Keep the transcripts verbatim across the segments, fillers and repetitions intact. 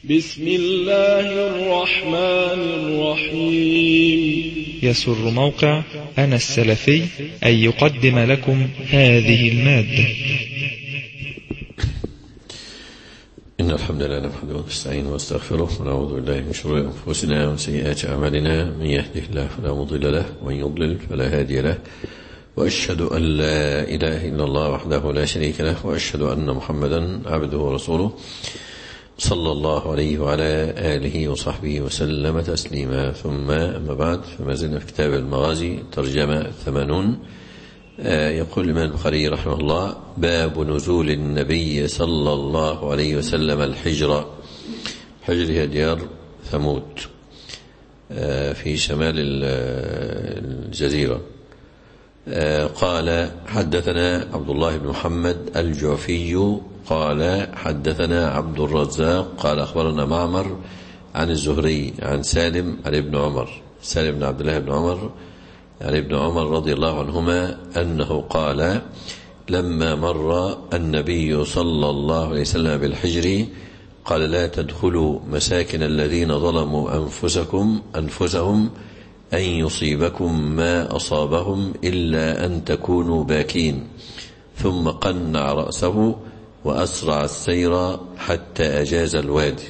بسم الله الرحمن الرحيم. يسر موقع أنا السلفي أن يقدم لكم هذه المادة. إن الحمد لله نحمده ونستعينه ونستغفره ونعوذ بالله من شرور أنفسنا ومن سيئات أعمالنا، من يهده الله فلا مضل له ومن يضلل فلا هادي له، وأشهد أن لا إله إلا الله وحده لا شريك له، وأشهد أن محمدا عبده ورسوله صلى الله عليه وعلى آله وصحبه وسلم تسليما. ثم أما بعد، فما زلنا في كتاب المغازي ترجمة ثمانون. يقول الإمام البخاري رحمه الله: باب نزول النبي صلى الله عليه وسلم الحجر. حجر هي ديار ثمود في شمال الجزيرة. قال: حدثنا عبد الله بن محمد الجعفي قال: حدثنا عبد الرزاق قال: أخبرنا معمر عن الزهري عن سالم عن ابن عمر، سالم بن عبد الله بن عمر عن ابن عمر رضي الله عنهما أنه قال: لما مر النبي صلى الله عليه وسلم بالحجر قال: لا تدخلوا مساكن الذين ظلموا أنفسكم أنفسهم أن يصيبكم ما أصابهم إلا أن تكونوا باكين. ثم قنع رأسه وأسرع السير حتى أجاز الوادي.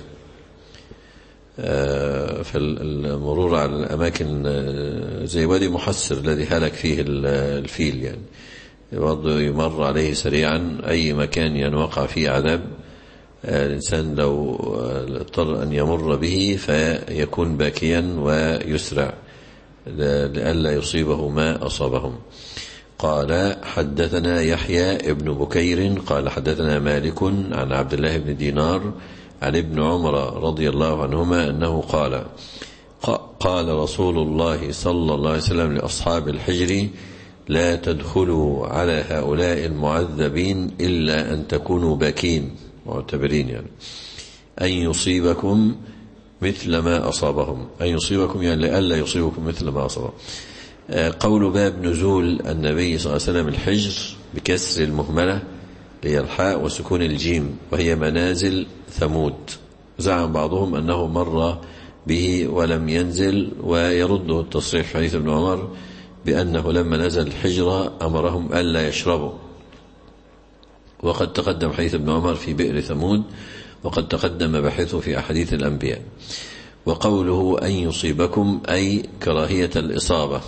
فالمرور على الأماكن زي وادي محسر الذي هلك فيه الفيل، يعني برضه يمر عليه سريعا. أي مكان ينوقع فيه عذاب الإنسان لو اضطر أن يمر به فيكون باكيا ويسرع لئلا يصيبه ما أصابهم. قال: حدثنا يحيى ابن بكير قال: حدثنا مالك عن عبد الله بن دينار عن ابن عمر رضي الله عنهما أنه قال: قال رسول الله صلى الله عليه وسلم لأصحاب الحجر: لا تدخلوا على هؤلاء المعذبين إلا أن تكونوا باكين معتبرين، يعني أن يصيبكم مثل ما أصابهم، أن يصيبكم يعني لئلا يصيبكم مثل ما أصابهم. قول باب نزول النبي صلى الله عليه وسلم الحجر بكسر المهملة هي الحاء وسكون الجيم، وهي منازل ثمود. زعم بعضهم أنه مر به ولم ينزل، ويرده التصريح في حديث ابن عمر بأنه لما نزل الحجر أمرهم ألا يشربوا. وقد تقدم حديث ابن عمر في بئر ثمود، وقد تقدم بحثه في أحاديث الأنبياء. وقوله أن يصيبكم أي كراهية الإصابة.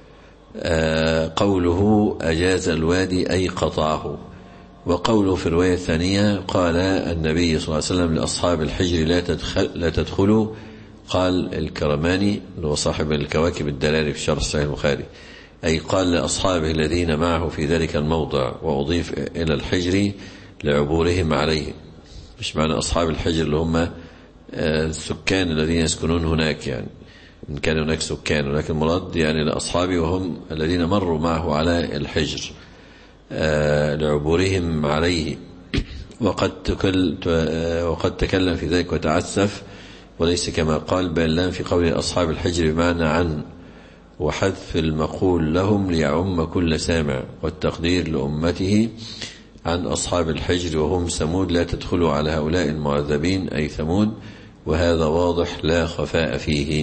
قوله أجاز الوادي أي قطعه. وقوله في الرواية الثانية قال النبي صلى الله عليه وسلم لأصحاب الحجر: لا تدخل لا تدخلوا. قال الكرماني اللي هو صاحب الكواكب الدلالي في شرح صحيح البخاري، أي قال لأصحابه الذين معه في ذلك الموضع، وأضيف إلى الحجر لعبورهم عليه. مش معنى أصحاب الحجر اللي هم السكان الذين يسكنون هناك، يعني إن كان هناك سكان، ولكن المراد يعني لأصحابه وهم الذين مروا معه على الحجر لعبورهم عليه. وقد تكل وقد تكلم في ذلك وتعسف، وليس كما قال، بل لام في قول أصحاب الحجر بمعنى عن، وحذف المقول لهم ليعم كل سامع، والتقدير لأمته عن أصحاب الحجر وهم ثمود: لا تدخلوا على هؤلاء المعذبين أي ثمود. وهذا واضح لا خفاء فيه.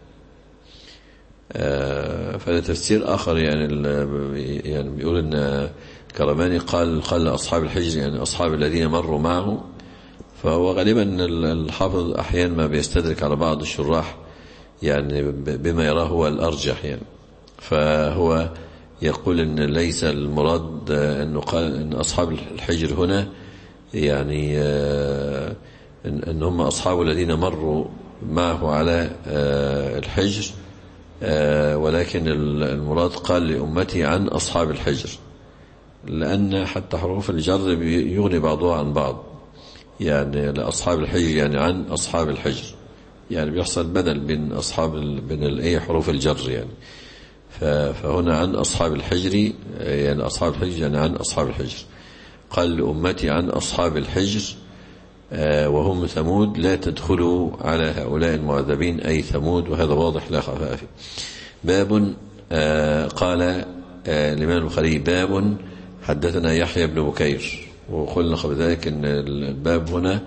فهذا تفسير آخر، يعني يعني بيقول أن كرماني قال قال أصحاب الحجر يعني أصحاب الذين مروا معه. فهو غالبا الحافظ أحيانا ما بيستدرك على بعض الشراح يعني بما يراه هو الأرجح، يعني فهو يقول أن ليس المراد أنه قال أن أصحاب الحجر هنا يعني أن هم أصحاب الذين مروا معه على الحجر، ولكن المراد قال لأمتي عن أصحاب الحجر، لأن حتى حروف الجر يغني بعضها عن بعض. يعني لأصحاب الحجر يعني عن أصحاب الحجر، يعني بيحصل بدل بين أصحاب بين الأي حروف الجر، يعني فهنا عن أصحاب الحجر يعني أصحاب الحجر يعني عن أصحاب الحجر. قال لأمتي عن أصحاب الحجر وهم ثمود: لا تدخلوا على هؤلاء المعذبين أي ثمود. وهذا واضح لا خفاء فيه. باب قال الإمام البخاري: باب حدثنا يحيى بن بكير. وقلنا قبل ذلك أن الباب هنا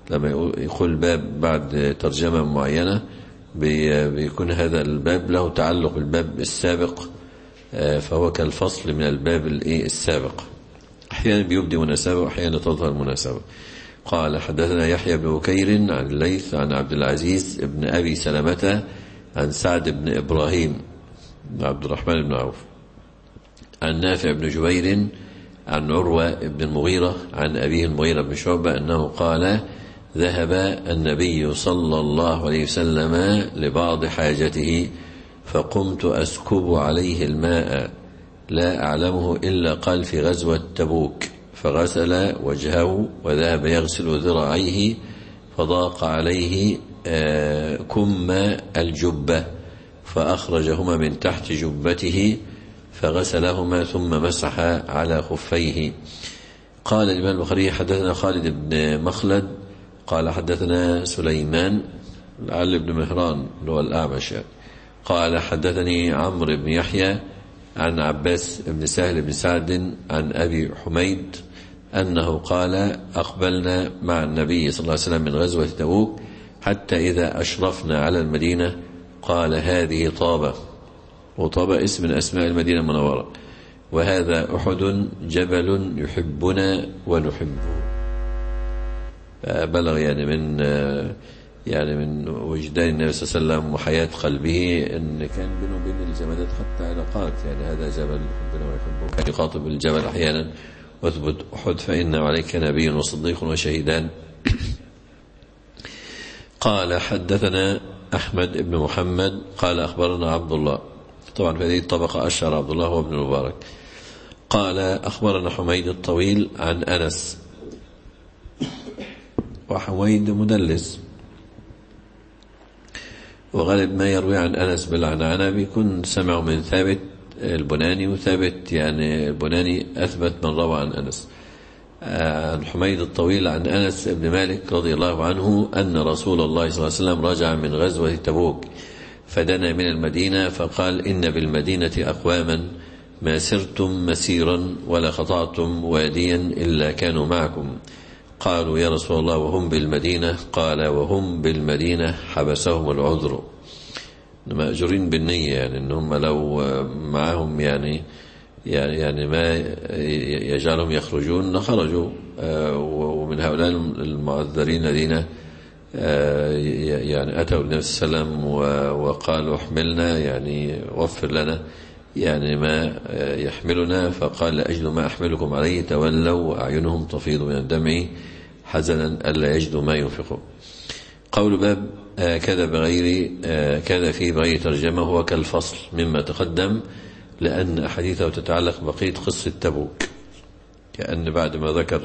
لما يقول باب بعد ترجمة معينة بيكون هذا الباب له تعلق بالباب السابق، فهو كالفصل من الباب السابق. أحيانا بيبدي مناسبة وأحيانا تظهر مناسبة. قال حدثنا يحيى بن بكير عن الليث عن عبد العزيز بن أبي سلمة عن سعد بن إبراهيم عبد الرحمن بن عوف عن نافع بن جبير عن عروة بن المغيرة عن أبيه المغيرة بن شعبة أنه قال ذهب النبي صلى الله عليه وسلم لبعض حاجته فقمت أسكب عليه الماء لا أعلمه إلا قال في غزوة تبوك، فغسل وجهه وذهب يغسل ذراعيه فضاق عليه كم الجبة فأخرجهما من تحت جبته فغسلهما ثم مسح على خفيه. قال الإمام البخاري حدثنا خالد بن مخلد قال حدثنا سليمان لعل بن مهران اللي هو الأعمش قال حدثني عمرو بن يحيى عن عباس بن سهل بن سعد عن أبي حميد أنه قال أقبلنا مع النبي صلى الله عليه وسلم من غزوة تبوك حتى إذا أشرفنا على المدينة قال هذه طابة، وطابة اسم من أسماء المدينة المنورة، وهذا أحد جبل يحبنا ونحبه. بلغ يعني من يعني من وجدان النبي صلى الله عليه وسلم وحياة قلبه أن كان بينه وبين الجمادات حتى علاقات، يعني هذا جبل يحبنا ويحبه، كان يخاطب الجبل أحيانا واثبت أحد فإن عليك نبي وصديق وشهيدان. قال حدثنا أحمد بن محمد قال أخبرنا عبد الله، طبعا في هذه الطبقة أشهر عبد الله وابن المبارك. قال أخبرنا حميد الطويل عن أنس، وحميد مدلس، وغالب ما يروي عن أنس بالعنعنة بيكون سمعه من ثابت البناني، وثابت يعني البناني أثبت من روى عن أنس. عن حميد الطويل عن أنس بن مالك رضي الله عنه أن رسول الله صلى الله عليه وسلم رجع من غزوة تبوك فدنا من المدينة فقال إن بالمدينة أقواما ما سرتم مسيرا ولا خطأتم واديا إلا كانوا معكم. قالوا يا رسول الله وهم بالمدينة؟ قال وهم بالمدينة حبسهم العذر، مأجورين بالنية، يعني إنهم لو معهم يعني يعني يعني ما يجعلهم يخرجون لخرجوا. ومن هؤلاء المعذرين الذين يعني أتوا النبي صلى الله عليه وسلم وقالوا احملنا، يعني وفر لنا يعني ما يحملنا، فقال لا أجد ما أحملكم عليه، تولوا وأعينهم تفيض من الدمع حزنا ألا يجدوا ما ينفقون. قول باب كذا بغير كذا في بغير ترجمة هو كالفصل مما تقدم، لأن أحاديثه تتعلق بقية قصة تبوك، كأن بعد ما ذكر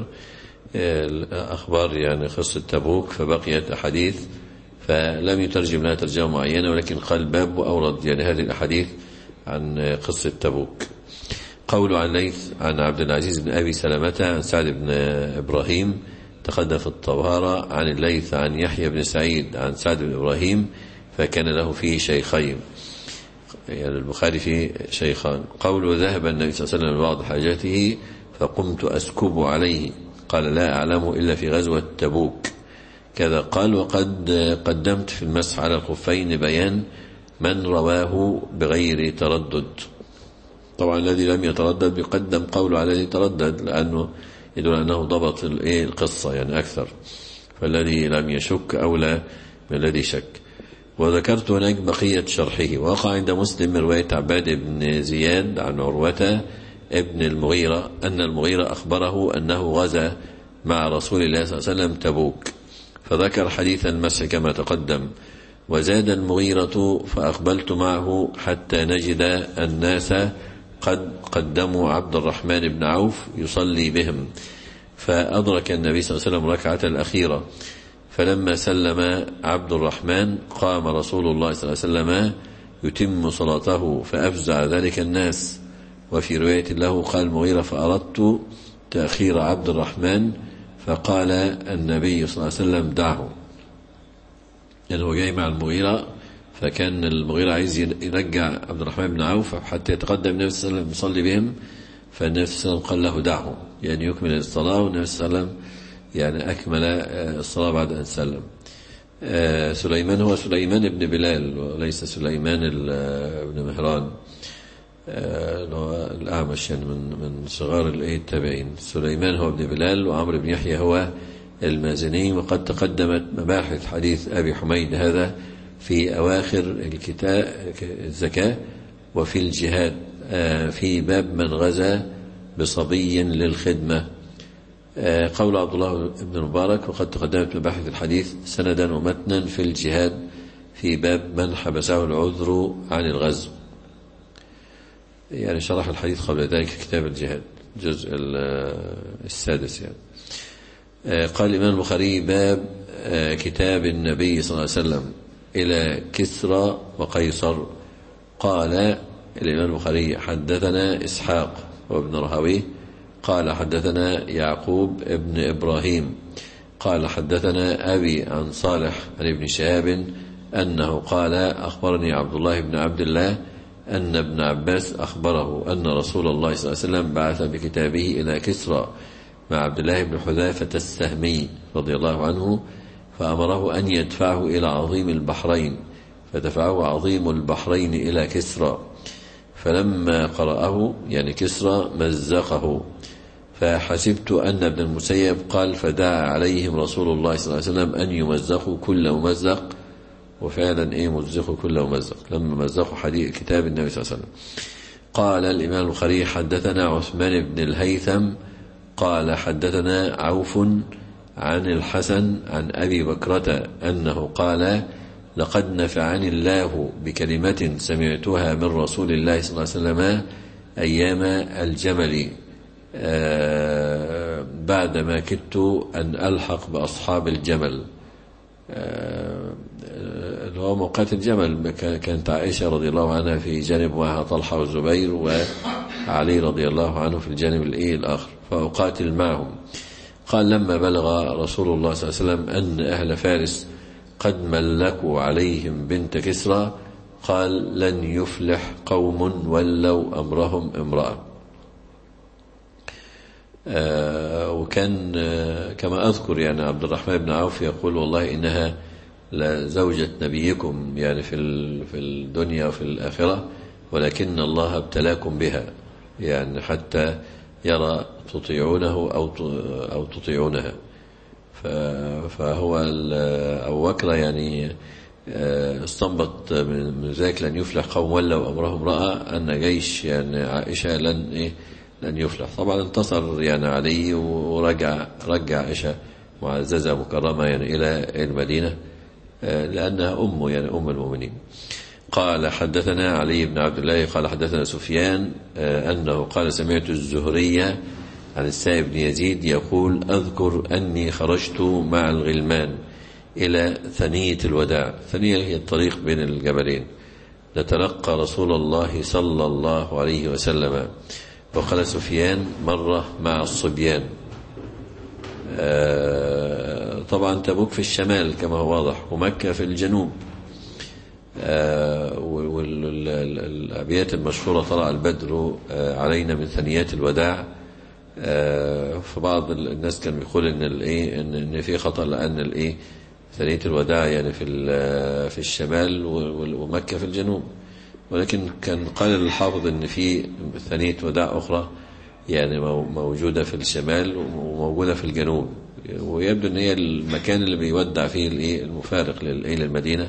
الأخبار يعني قصة تبوك فبقيت أحاديث فلم يترجم لها ترجمة معينة، ولكن قال باب وأورد يعني هذه الأحاديث عن قصة تبوك. قول عن ليث عن عبد العزيز بن أبي سلمة عن سعد بن إبراهيم تقدم في الطهارة، عن الليث عن يحيى بن سعيد عن سعد بن إبراهيم فكان له فيه شيخين، يعني البخاري فيه شيخان. قول ذهب النبي صلى الله عليه وسلم لبعض حاجاته فقمت أسكب عليه قال لا أعلمه إلا في غزوة تبوك كذا قال. وقد قدمت في المسح على الخفين بيان من رواه بغير تردد. طبعا الذي لم يتردد بيقدم قوله على الذي تردد، لأنه يدل أنه ضبط القصة يعني أكثر، فالذي لم يشك أولى من الذي شك. وذكرت هناك بقية شرحه. وقع عند مسلم من رواية عباد بن زياد عن عروة ابن المغيرة أن المغيرة أخبره أنه غزا مع رسول الله صلى الله عليه وسلم تبوك، فذكر حديث المسح كما تقدم. وزاد المغيرة فأقبلت معه حتى نجد الناس قد قدموا عبد الرحمن بن عوف يصلي بهم، فأدرك النبي صلى الله عليه وسلم ركعة الأخيرة، فلما سلم عبد الرحمن قام رسول الله صلى الله عليه وسلم يتم صلاته فأفزع ذلك الناس. وفي رواية له قال المغيرة فأردت تأخير عبد الرحمن فقال النبي صلى الله عليه وسلم دعه، يعني هو جاي مع المغيرة، فكان المغيرة عايز يرجع عبد الرحمن بن عوف حتى يتقدم النبي صلى الله عليه وسلم يصلي بهم، فالنبي صلى الله عليه وسلم قال له دعه، يعني يكمل الصلاة، والنبي صلى الله عليه وسلم يعني أكمل الصلاة بعد أن سلم. سليمان هو سليمان بن بلال وليس سليمان بن مهران الأعمش، يعني من من صغار التابعين. سليمان هو ابن بلال، وعمرو بن يحيى هو المازني. وقد تقدمت مباحث حديث أبي حميد هذا في أواخر الكتاب الزكاة وفي الجهاد في باب من غزا بصبي للخدمة. قول عبد الله بن مبارك: وقد تقدمت مباحث الحديث سندا ومتنا في الجهاد في باب من حبسه العذر عن الغزو. يعني شرح الحديث قبل ذلك كتاب الجهاد الجزء السادس. يعني قال الإمام البخاري: باب كتاب النبي صلى الله عليه وسلم إلى كسرى وقيصر. قال الإمام البخاري: حدثنا إسحاق وابن رهويه قال حدثنا يعقوب ابن إبراهيم قال حدثنا أبي عن صالح عن ابن شهاب أنه قال: أخبرني عبد الله بن عبد الله أن ابن عباس أخبره أن رسول الله صلى الله عليه وسلم بعث بكتابه إلى كسرى مع عبد الله بن حذافة السهمي رضي الله عنه، فأمره أن يدفعه إلى عظيم البحرين، فدفعه عظيم البحرين إلى كسرى، فلما قرأه يعني كسرى مزقه، فحسبت أن ابن المسيب قال: فدعا عليهم رسول الله صلى الله عليه وسلم أن يمزقوا كل ممزق، وفعلا إيه مزقوا كل ممزق لما مزقوا حديث كتاب النبي صلى الله عليه وسلم. قال الإمام البخاري: حدثنا عثمان بن الهيثم قال حدثنا عوف عن الحسن عن أبي بكرة أنه قال: لقد نفعني الله بكلمة سمعتها من رسول الله صلى الله عليه وسلم أيام الجمل بعدما كدت أن ألحق بأصحاب الجمل، اللي هو موقعة الجمل. كانت عائشة رضي الله عنها في جانب معها طلحة والزبير، وعلي رضي الله عنه في الجانب الآخر، فأقاتل معهم. قال: لما بلغ رسول الله صلى الله عليه وسلم أن أهل فارس قد ملكوا عليهم بنت كسرى قال: لن يفلح قوم ولوا أمرهم امرأة. آه وكان آه كما أذكر يعني عبد الرحمن بن عوف يقول: والله إنها لزوجة نبيكم يعني في في الدنيا وفي الآخرة، ولكن الله ابتلاكم بها، يعني حتى يرى تطيعونه أو أو تطيعونها. فهو أبو بكر يعني استنبط من ذلك لن يفلح قوم ولوا أمرهم امرأة أن جيش يعني عائشة لن إيه لن يفلح. طبعا انتصر يعني علي ورجع رجع عائشة معززة مكرمة يعني إلى المدينة لأنها أمه يعني أم المؤمنين. قال: حدثنا علي بن عبد الله قال حدثنا سفيان أنه قال: سمعت الزهرية عن السائب بن يزيد يقول: أذكر أني خرجت مع الغلمان إلى ثنية الوداع. ثنية هي الطريق بين الجبلين. نتلقى رسول الله صلى الله عليه وسلم. وقال سفيان: مرة مع الصبيان. آه طبعا تبوك في الشمال كما هو واضح، ومكة في الجنوب. آه والأبيات المشهورة: طلع البدر آه علينا من ثنيات الوداع. آه فبعض الناس كان بيقول ان الايه ان, إن في خطأ، لأن الايه ثنية الوداع يعني في في الشمال ومكة في الجنوب، ولكن كان قال الحافظ ان في ثنية وداع أخرى يعني موجودة في الشمال وموجودة في الجنوب، ويبدو ان هي المكان اللي بيودع فيه الايه المفارق للمدينة.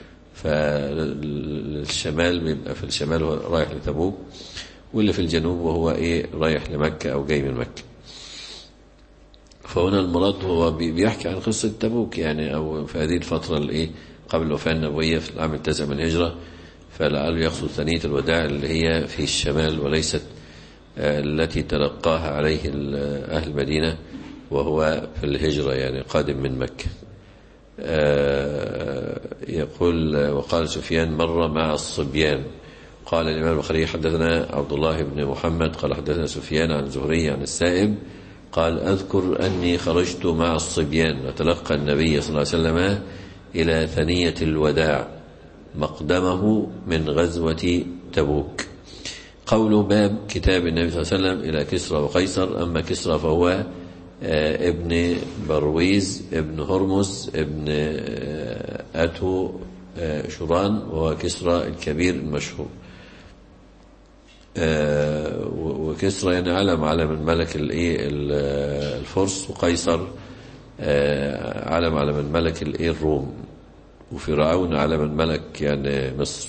فالشمال بيبقى في الشمال رايح لتبوك، واللي في الجنوب وهو ايه رايح لمكة او جاي من مكة. فهنا المراد هو بيحكي عن قصة تبوك يعني، او في هذه الفترة الايه قبل الوفاة النبوية في العام التاسع من الهجرة، فلعله يقصد ثنية الوداع اللي هي في الشمال وليست التي تلقاها عليه أهل المدينة وهو في الهجرة يعني قادم من مكة. يقول: وقال سفيان: مر مع الصبيان. قال الإمام البخاري: حدثنا عبد الله بن محمد قال حدثنا سفيان عن زهري عن السائب قال: أذكر أني خرجت مع الصبيان وتلقى النبي صلى الله عليه وسلم إلى ثنية الوداع مقدمه من غزوة تبوك. قول باب كتاب النبي صلى الله عليه وسلم إلى كسرى وقيصر. أما كسرى فهو ابن برويز ابن هرمز ابن أتو شوران، وهو كسرى الكبير المشهور. وكسرى يعني علم علم الملك الفرس، وقيصر علم علم الملك الروم، وفرعون علم الملك يعني مصر،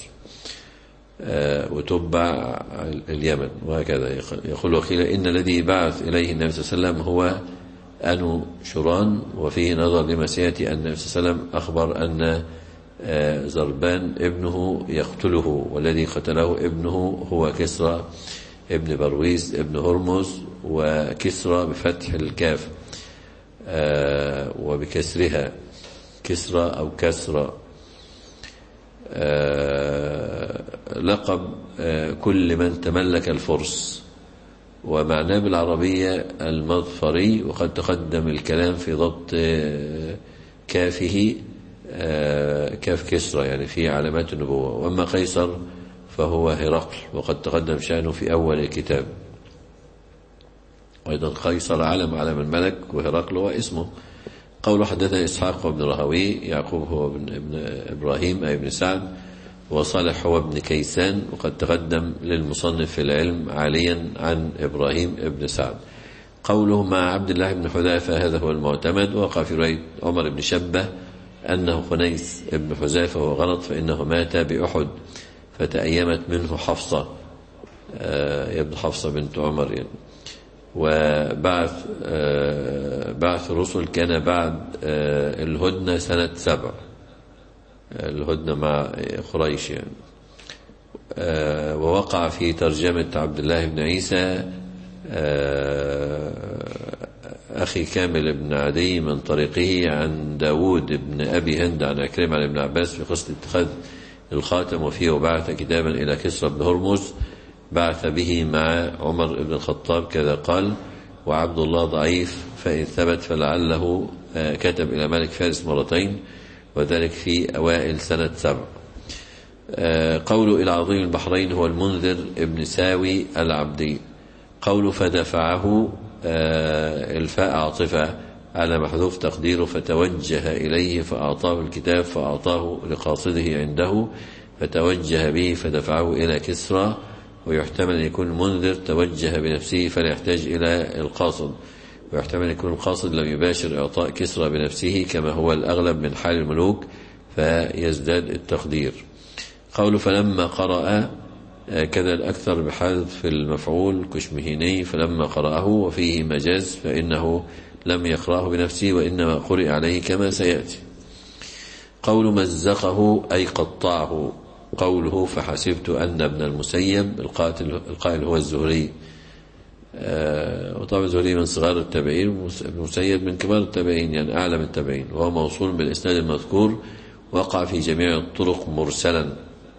وتبع اليمن، وهكذا. يقول وقيل إن الذي بعث إليه النبي صلى الله عليه وسلم هو أنو شوران، وفيه نظر لما سيأتي أن النبي صلى الله عليه وسلم أخبر أن زربان ابنه يقتله، والذي قتله ابنه هو كسرى ابن برويز ابن هرمز، وكسرى بفتح الكاف وبكسرها كسرى أو كسرى. لقب كل من تملك الفرس، ومعناه بالعربية المظفري، وقد تقدم الكلام في ضبط كافه كاف كسرى يعني في علامات النبوة. وأما قيصر فهو هرقل، وقد تقدم شأنه في أول الكتاب. وأيضا قيصر علم علم الملك، وهرقل هو اسمه. قول حدثنا إسحاق وابن راهوي، يعقوب هو ابن, ابن إبراهيم أي ابن سعد، وصالح هو ابن كيسان، وقد تقدم للمصنف في العلم عاليا عن إبراهيم ابن سعد. قوله مع عبد الله بن حذافة هذا هو المعتمد. وقع في رواية عمر بن شبه أنه خنيس ابن حذافة، وهو غلط، فإنه مات بأحد فتأيمت منه حفصة يا ابن حفصة بنت عمر يعني. وبعث بعث الرسل كان بعد الهدنة سنة سبع، الهدنة مع قريش يعني. ووقع في ترجمة عبد الله بن عيسى أخي كامل بن عدي من طريقه عن داود بن أبي هند عن عكرمة عن ابن عباس في قصة اتخاذ الخاتم، وفيه وبعث كتابا إلى كسرى بن هرمز بعث به مع عمر بن الخطاب كذا قال. وعبد الله ضعيف، فإن ثبت فلعله كتب إلى ملك فارس مرتين، وذلك في أوائل سنة سبع. قوله إلى عظيم البحرين هو المنذر ابن ساوي العبدي. قوله فدفعه الفاء عاطفة على محذوف تقديره فتوجه إليه فأعطاه الكتاب فأعطاه لقاصده عنده فتوجه به فدفعه إلى كسرى. ويحتمل أن يكون المنذر توجه بنفسه فلا يحتاج إلى القاصد، ويحتمل أن يكون القاصد لم يباشر إعطاء كسرى بنفسه كما هو الأغلب من حال الملوك فيزداد التقدير. قوله فلما قرأ كذا الأكثر بحذف المفعول كشمهيني فلما قرأه، وفيه مجاز فإنه لم يقرأه بنفسه وإنما قرئ عليه كما سيأتي. قول مزقه أي قطعه. قوله فحسبت أن ابن المسيب القائل هو الزهري، وطبعا الزهري من صغار التابعين، ابن المسيب من كبار التابعين يعني أعلى من التابعين، وهو موصول بالإسناد المذكور، وقع في جميع الطرق مرسلا.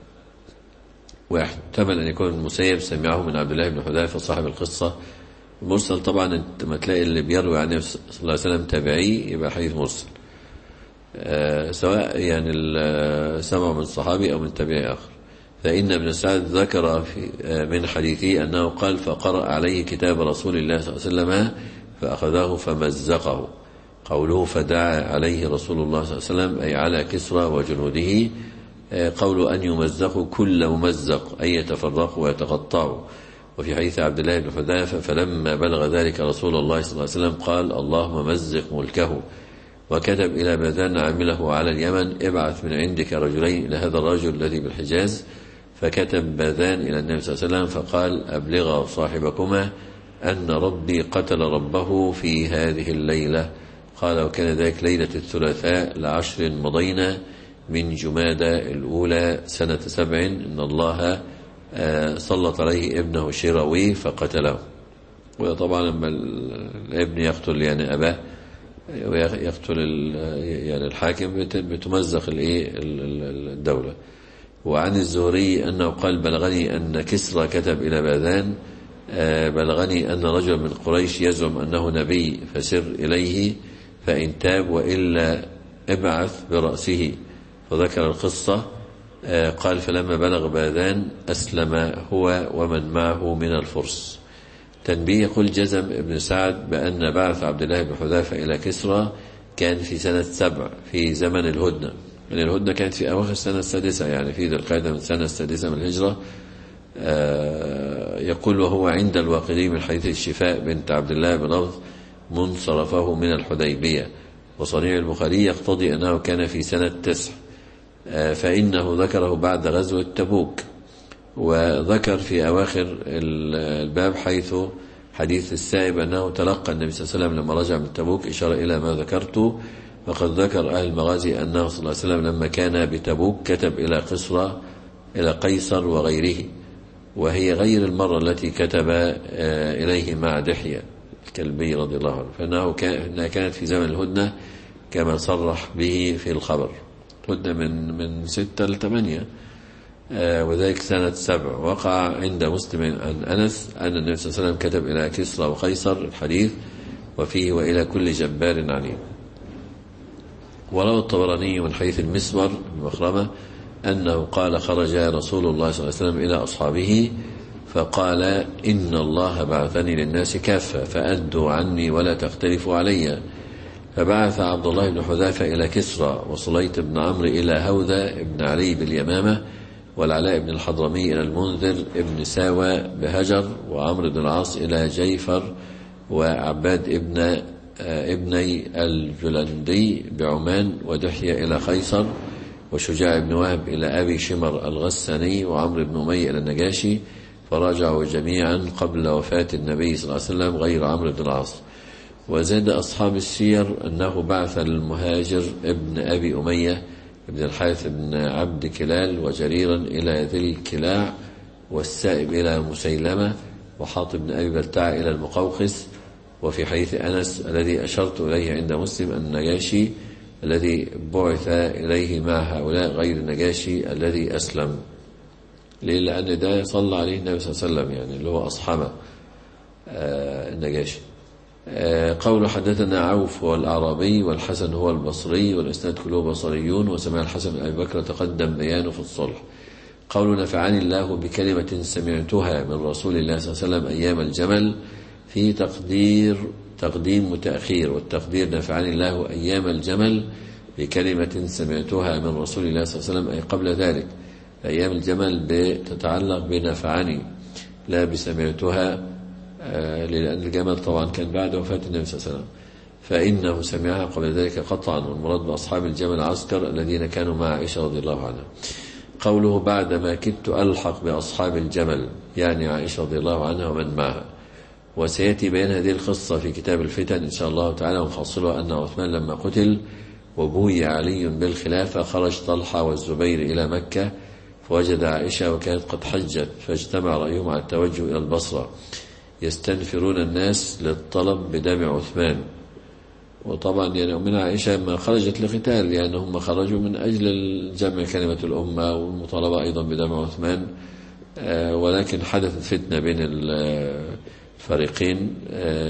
ويحتمل أن يكون المسيب سمعه من عبد الله بن حذافة صاحب القصة. المرسل طبعا انت ما تلاقي اللي بيروي عن النبي صلى الله عليه وسلم تابعي يبقى حديث مرسل، آه سواء يعني سمع من صحابي أو من تابعي آخر. فإن ابن سعد ذكر في آه من حديثه أنه قال فقرأ عليه كتاب رسول الله صلى الله عليه وسلم فأخذه فمزقه. قوله فدعا عليه رسول الله صلى الله عليه وسلم أي على كسرى وجنوده. آه قول أن يمزقوا كل ممزق أي يتفرقوا ويتقطعوا. وفي حديث عبد الله بن حذافة فلما بلغ ذلك رسول الله صلى الله عليه وسلم قال اللهم مزق ملكه. وكتب إلى باذان عامله على اليمن ابعث من عندك رجلين إلى هذا الرجل الذي بالحجاز. فكتب باذان إلى النبي صلى الله عليه وسلم فقال أبلغ صاحبكما أن ربي قتل ربه في هذه الليلة. قال وكان ذلك ليلة الثلاثاء لعشر مضينا من جمادى الأولى سنة سبع إن الله سلط عليه ابنه شيروي فقتله. وطبعا لما الابن يقتل يعني أباه ويقتل يعني الحاكم بتمزق الدولة. وعن الزهري أنه قال بلغني أن كسرى كتب إلى باذان بلغني أن رجل من قريش يزعم أنه نبي فسر إليه فإن تاب وإلا ابعث برأسه. فذكر القصة. قال فلما بلغ باذان أسلم هو ومن معه من الفرس. تنبيه. يقول جزم ابن سعد بأن بعث عبد الله بن حذافة إلى كسرى كان في سنة سبع في زمن الهدنة، من الهدنة كانت في أواخر السنة السادسة، يعني في ذي القعدة من السنة السادسة من الهجرة. يقول وهو عند الواقدي من حديث الشفاء بنت عبد الله بلفظ منصرفه من الحديبية، وصنيع البخاري يقتضي أنه كان في سنة تسع، فإنه ذكره بعد غزوة تبوك. وذكر في أواخر الباب حيث حديث السائب أنه تلقى النبي صلى الله عليه وسلم لما رجع من تبوك، إشارة إلى ما ذكرت. وقد ذكر أهل المغازي أنه صلى الله عليه وسلم لما كان بتبوك كتب إلى قصرى إلى قيصر وغيره، وهي غير المرة التي كتب إليه مع دحية الكلبي رضي الله عنه، فإنه كانت في زمن الهدنة كما صرح به في الخبر، هدنة من من ستة لثمانية، وذلك سنة سبع. وقع عند مسلم عن أنس أن النبي صلى الله عليه وسلم كتب إلى كسرى وقيصر الحديث وفيه وإلى كل جبار عنيد. وروى الطبراني من حديث المسور بن مخرمة أنه قال خرج رسول الله صلى الله عليه وسلم إلى أصحابه فقال إن الله بعثني للناس كافة فأدوا عني ولا تختلفوا علي. فبعث عبد الله بن حذافة إلى كسرى، وصليت بن عمرو إلى هوذا بن علي باليمامة، والعلاء بن الحضرمي إلى المنذر ابن ساوى بهجر، وعمرو بن العاص إلى جيفر، وعباد ابن ابني الجلندي بعمان، ودحية إلى خيصر، وشجاع بن وهب إلى أبي شمر الغساني، وعمرو بن أمية إلى النجاشي، فرجعوا جميعا قبل وفاة النبي صلى الله عليه وسلم غير عمرو بن العاص. وزاد أصحاب السير أنه بعث المهاجر ابن أبي أمية ابن الحارث بن عبد كلال وجريرا إلى ذي الكلاع، والسائب إلى مسيلمة، وحاطب بن أبي بلتع إلى المقوقس. وفي حديث أنس الذي أشرت إليه عند مسلم النجاشي الذي بعث إليه مع هؤلاء غير النجاشي الذي أسلم، ليه؟ لأن ده صلى عليه النبي صلى الله عليه وسلم، يعني اللي هو أصحابه النجاشي. قول حدثنا عوف هو الأعرابي، والحسن هو البصري، والإسناد كله بصريون، وسمع الحسن بن أبي بكر تقدم بيانه في الصلح. قول نفعني الله بكلمة سمعتها من رسول الله صلى الله عليه وسلم أيام الجمل، في تقدير تقديم متأخير، والتقدير نفعني الله أيام الجمل بكلمة سمعتها من رسول الله صلى الله عليه وسلم أي قبل ذلك. أيام الجمل بتتعلق بنفعني لا بسمعتها، لأن الجمل طبعا كان بعد وفاة النبي صلى الله عليه وسلم، فإنه سمعها قبل ذلك قطعا. والمراد بأصحاب الجمل عسكر الذين كانوا مع عائشة رضي الله عنها. قوله بعدما كدت ألحق بأصحاب الجمل، يعني عائشة رضي الله عنها ومن معها. وسيأتي بيان هذه القصة في كتاب الفتن إن شاء الله تعالى، ونفصلها أن عثمان لما قتل وبوي علي بالخلافة خرج طلحة والزبير إلى مكة، فوجد عائشة وكانت قد حجت، فاجتمع رأيهم على التوجه إلى البصرة يستنفرون الناس للطلب بدم عثمان. وطبعا يعني أمنا عائشة ما خرجت لقتال، يعني هم خرجوا من أجل الجمع كلمة الأمة والمطالبة أيضا بدم عثمان، ولكن حدثت فتنة بين الفريقين.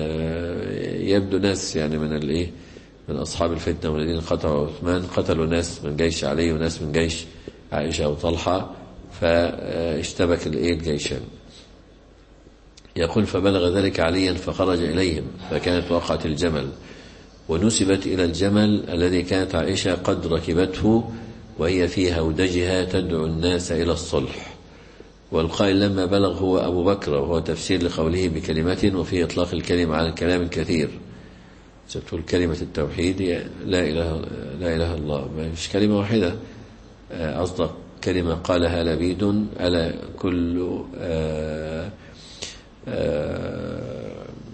يبدو ناس يعني من الايه من أصحاب الفتنة والذين قتلوا عثمان قتلوا ناس من جيش علي وناس من جيش عائشة وطلحة، فاشتبك الايه الجيشان. يقول فبلغ ذلك عليا فخرج إليهم، فكانت وقعة الجمل، ونسبت إلى الجمل الذي كانت عائشة قد ركبته وهي في هودجها تدعو الناس إلى الصلح. والقائل لما بلغ هو أبو بكر، وهو تفسير لقوله بكلمة، وفيه إطلاق الكلمة على الكلام الكثير. ستقول كلمة التوحيد لا إله لا إله الله، مش كلمة واحدة، أصدق كلمة قالها لبيد ألا كل آآ آآ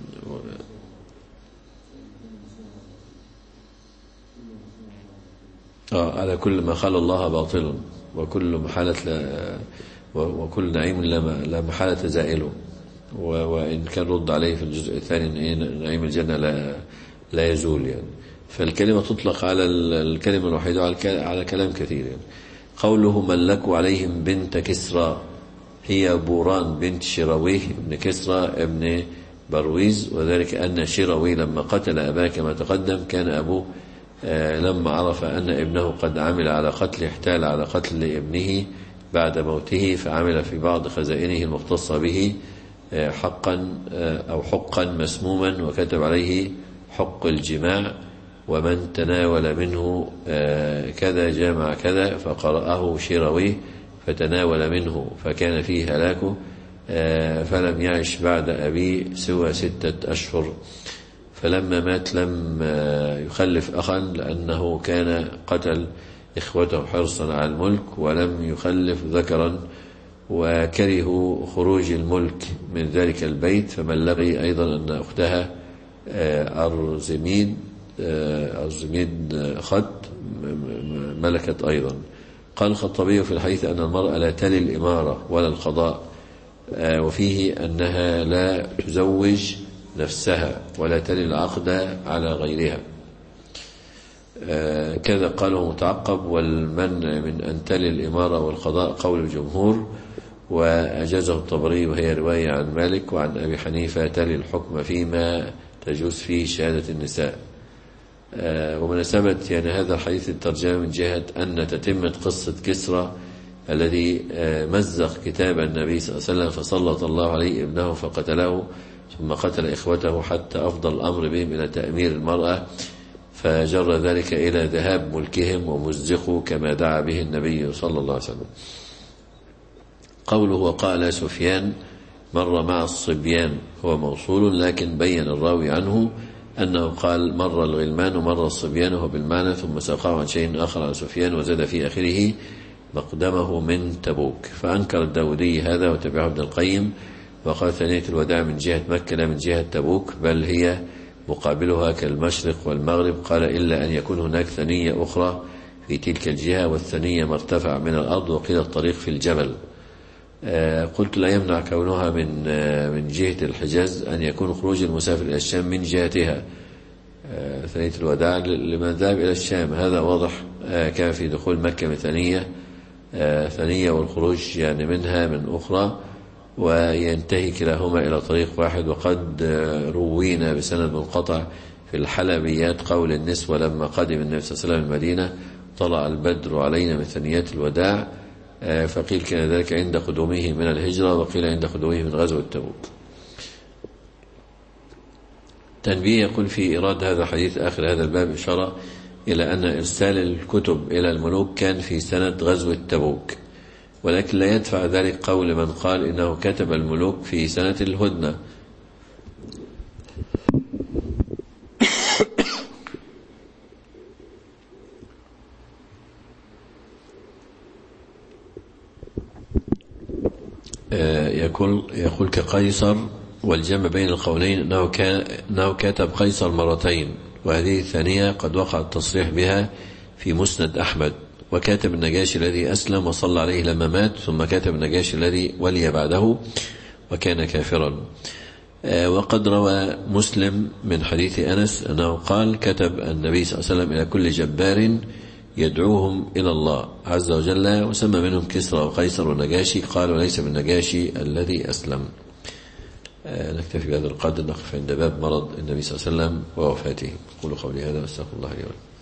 آه على كل ما خلى الله باطل، وكل محالة لا وكل نعيم لا محالة زائله. وإن كان رد عليه في الجزء الثاني نعيم الجنة لا لا يزول يعني. فالكلمة تطلق على الكلمة الوحيدة على كلام كثير يعني. قوله ملكوا عليهم بنت كسرى، هي بوران بنت شراويه ابن كسرى ابن برويز، وذلك أن شراوي لما قتل أباه كما تقدم كان أبوه لما عرف أن ابنه قد عمل على قتل احتال على قتل ابنه بعد موته، فعمل في بعض خزائنه المختصة به حقا أو حقا مسموما وكتب عليه حق الجماع، ومن تناول منه كذا جامع كذا، فقرأه شيرويه فتناول منه فكان فيه هلاكه، فلم يعش بعد أبيه سوى ستة أشهر. فلما مات لم يخلف أخا لأنه كان قتل إخوته حرصا على الملك، ولم يخلف ذكرا، وكرهوا خروج الملك من ذلك البيت، فبلغي أيضا أن أختها أرزميد أرزميد خط ملكت أيضا. قال الخطابي في الحديث أن المرأة لا تلي الإمارة ولا القضاء، وفيه أنها لا تزوج نفسها ولا تلي العقد على غيرها. كذا قاله متعقب: والمنع من أن تلي الإمارة والقضاء قول الجمهور، وأجازه الطبري، وهي رواية عن مالك وعن أبي حنيفة: تلي الحكم فيما تجوز فيه شهادة النساء. ومناسبة يعني هذا الحديث الترجمة من جهة أن تتمة قصة كسرى الذي مزق كتاب النبي صلى الله عليه وسلم فسلط الله عليه ابنه فقتله، ثم قتل إخوته حتى أفضى الأمر بهم إلى تأمير المرأة، فجر ذلك إلى ذهاب ملكهم ومزقوا كما دعا به النبي صلى الله عليه وسلم. قوله وقال سفيان مر مع الصبيان هو موصول، لكن بين الراوي عنه أنه قال مر الغلمان ومر الصبيان وهو بالمعنى، ثم ساقه عن شيء آخر عن سفيان وزاد في آخره مقدمه من تبوك. فأنكر الداودي هذا وتبعه ابن القيم، وقال ثانية الوداع من جهة مكة لا من جهة تبوك، بل هي مقابلها كالمشرق والمغرب. قال إلا أن يكون هناك ثنية أخرى في تلك الجهة، والثنية مرتفع من الأرض، وقيل الطريق في الجبل. آه قلت لا يمنع كونها من آه من جهة الحجاز أن يكون خروج المسافر إلى الشام من جهتها آه ثنية الوداع لمن ذهب إلى الشام، هذا واضح. آه كان في دخول مكة من ثنية آه ثنية والخروج يعني منها من أخرى، وينتهي كلاهما إلى طريق واحد. وقد آه روينا بسند منقطع في الحلبيات قول النسوة لما قدم النبي صلى الله عليه وسلم المدينة: طلع البدر علينا من ثنيات الوداع، فقيل كان ذلك عند قدومه من الهجرة، وقيل عند قدومه من غزوة تبوك. تنبيه: يقول في إيراد هذا الحديث آخر هذا الباب إشارة إلى أن إرسال الكتب إلى الملوك كان في سنة غزوة تبوك، ولكن لا يدفع ذلك قول من قال إنه كتب الملوك في سنة الهدنة. يقول يقول كقيصر، والجمع بين القولين أنه كان أنه كتب قيصر مرتين، وهذه الثانية قد وقع التصريح بها في مسند أحمد. وكاتب النجاشي الذي أسلم وصلى عليه لما مات، ثم كاتب النجاشي الذي ولي بعده وكان كافرا. وقد روى مسلم من حديث أنس أنه قال: كتب النبي صلى الله عليه وسلم إلى كل جبار يدعوهم إلى الله عز وجل، وسمى منهم كسرى وقيصر والنجاشي. قال: وليس من النجاشي الذي أسلم. نكتفي بهذا القدر، نقف عند باب مرض النبي صلى الله عليه وسلم ووفاته. قولوا قولي هذا واستغفر الله لي ولكم.